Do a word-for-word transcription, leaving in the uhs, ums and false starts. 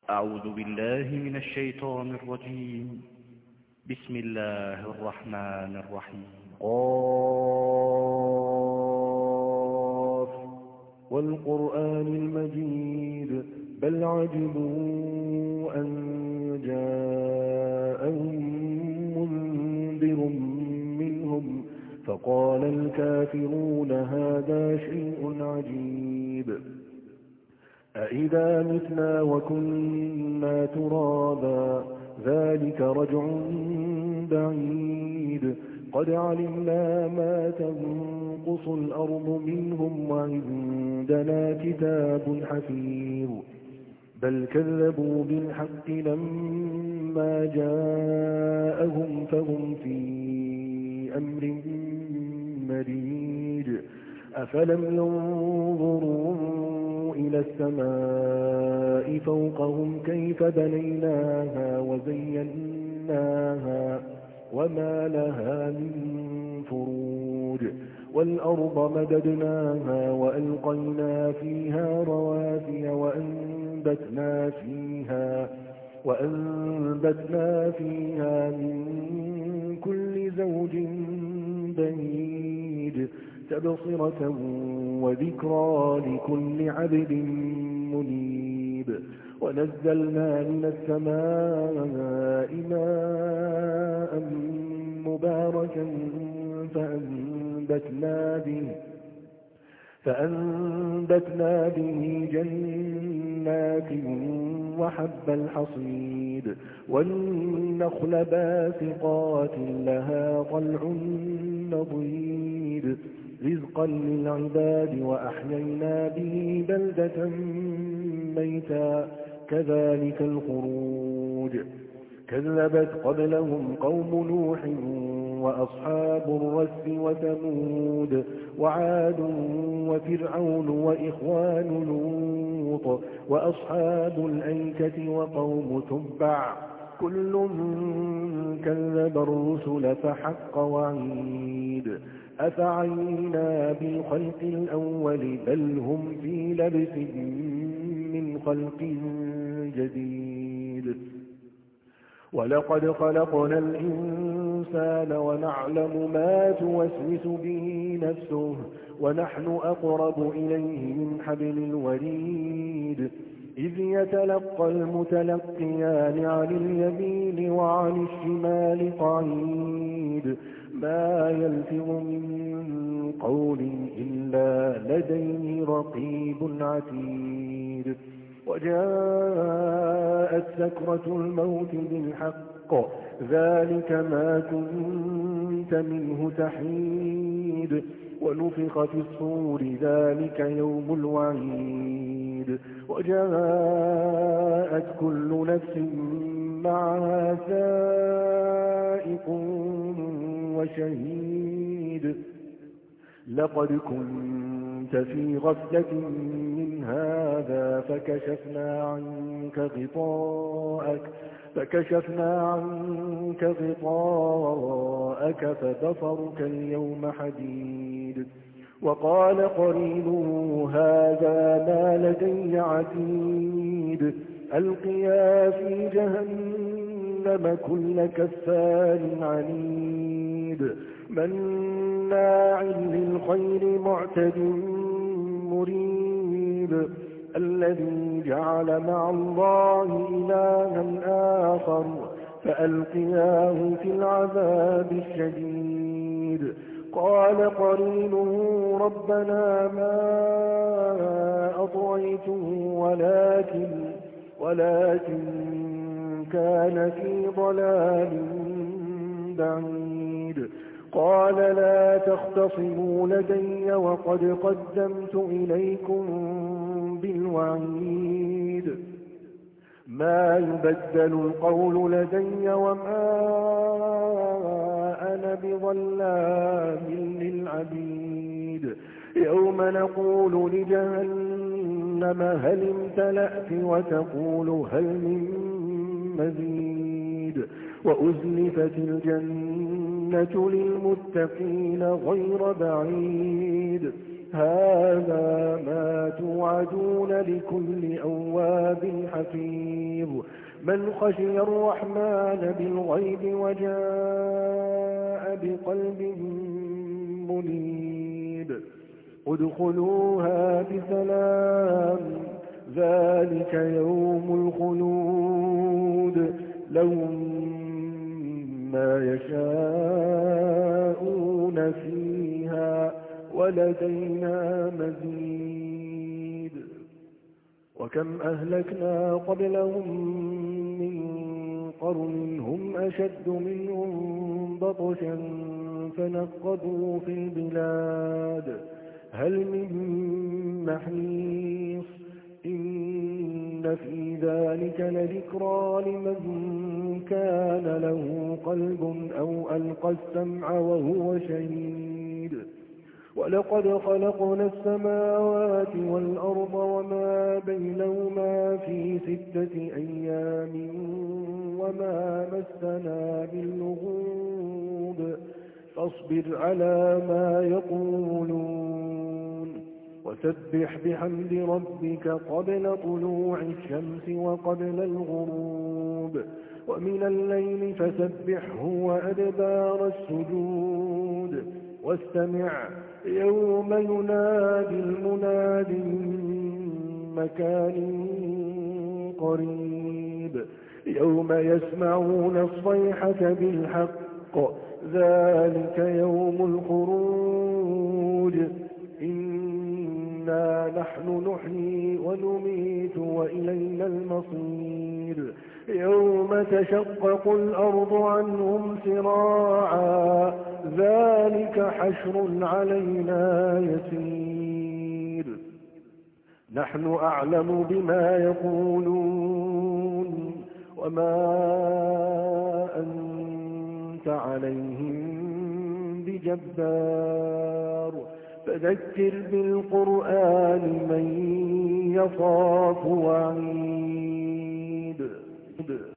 أعوذ بالله من الشيطان الرجيم. بسم الله الرحمن الرحيم. قاف والقرآن المجيد بل عجبوا أن جاءهم منذر منهم فقال الكافرون هذا شيء عجيب أإذا متنا وكنا ترابا ذلك رجع بعيد قد علمنا ما تنقص الأرض منهم وعندنا كتاب حفيظ بل كذبوا بالحق لما جاءهم فهم في أمر مريج أفلم ينظروا إلى السماء فوقهم كيف بنيناها وزيناها وما لها من فروج والأرض مددناها وألقينا فيها رواسي وأنبتنا فيها وأنبتنا فيها من كل زوج بهيج تبصرة وذكرى لكل عبد منيب ونزلنا من السماء ماء مباركا فأنبتنا به فأنبتنا به جنات وحب الحصيد والنخل باسقات لها طلع نضيد رزقا للعباد وأحيينا به بلدة ميتا كذلك الخروج كذبت قبلهم قوم نوح وأصحاب الرس وثمود وعاد وفرعون وإخوان لوط وأصحاب الأيكة وقوم تبع كل كذب الرسل فحق وعيد أفعينا بالخلق الأول بل هم في لبس من خلق جديد ولقد خلقنا الإنسان ونعلم ما توسوس به نفسه ونحن أقرب إليه من حبل الوريد إذ يتلقى المتلقيان عن اليمين وعن الشمال قعيد ما يلفظ من قول إلا لديه رقيب عتيد وجاءت سكرة الموت بالحق ذلك ما كنت منه تحيد ونفخ في الصور ذلك يوم الوعيد وجاءت كل نفس معها سائق وشهيد لقد كنت في غفلة من هذا فكشفنا عنك غطاءك فكشفنا عنك غطاءك فبصرك اليوم حديد وقال قرينه هذا ما لدي عتيد ألقيا في جهنم كل كفار عنيد مناع للخير معتد مريب الذي جعل مع الله إلها آخر فألقياه في العذاب الشديد قال قرينه ربنا ما أطغيته ولكن ولكن كان في ضلال بعيد قال لا تختصموا لدي وقد قدمت إليكم بالوعيد ما يبدل القول لدي وما أنا بظلام للعبيد يوم نقول لجهنم هل امتلأت وتقول هل من مزيد وأزلفت الجنة للمتقين غير بعيد هذا ما توعدون لكل أواب حفيظ من خشي الرحمن بالغيب وجاء بقلب منيب ادخلوها بسلام ذلك يوم الخلود لهم ما يشاءون فيها ولدينا مزيد وكم أهلكنا قبلهم من قرن هم أشد منهم بطشا فنقبوا في البلاد هل من محيص إن في ذلك لذكرى لمن كان له قلب أو ألقى السمع وهو شهيد ولقد خلقنا السماوات والأرض وما بينهما في ستة أيام وما مسنا باللغوب فاصبر على ما يقولون وسبح بحمد ربك قبل طلوع الشمس وقبل الغروب ومن الليل فسبحه وأدبار السجود واستمع يوم ينادي المناد من مكان قريب يوم يسمعون الصيحة بالحق ذلك يوم الخروج إنا نحن نحيي ونميت وإلينا المصير يوم تشقق الأرض عنهم سراعا ذلك حشر علينا يسير نحن أعلم بما يقولون وما أنت عليهم بجبار فذكر بالقرآن من يخاف وعيد